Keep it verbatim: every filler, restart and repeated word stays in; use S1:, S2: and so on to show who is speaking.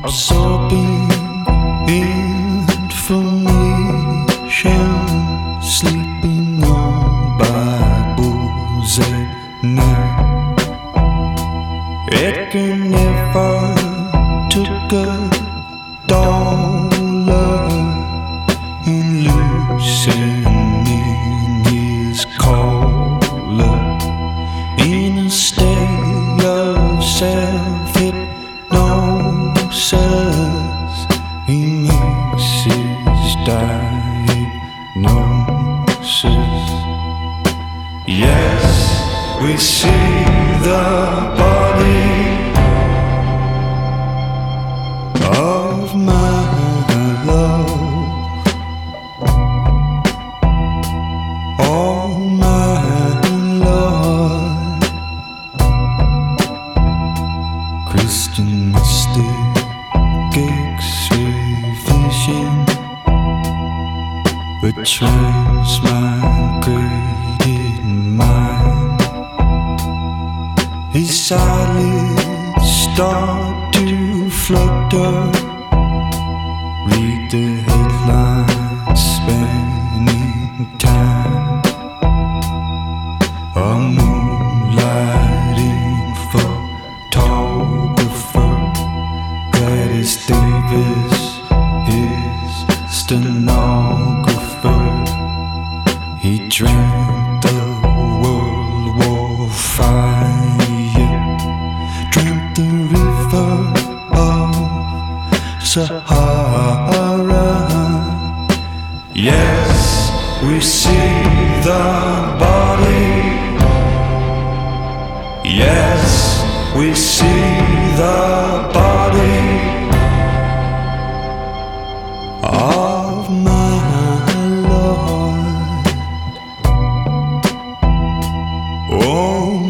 S1: absorbing information, sleeping on Bibles at night. Edgar never took a dollar in loosening his collar. In a state of self-hypnosis, he makes his diagnosis. Yes, we see the body of my love. Oh my Lord, Christian mystic X-ray vision betrays my graded mind. His eyelids start to flutter. Read the headlines, spanning time. A moonlighting photographer, Gladys Davis, his stenographer. He drank the World War fire, drank the river of Sahara. Yes, we see the body. Yes, we see the body of my Lord. Oh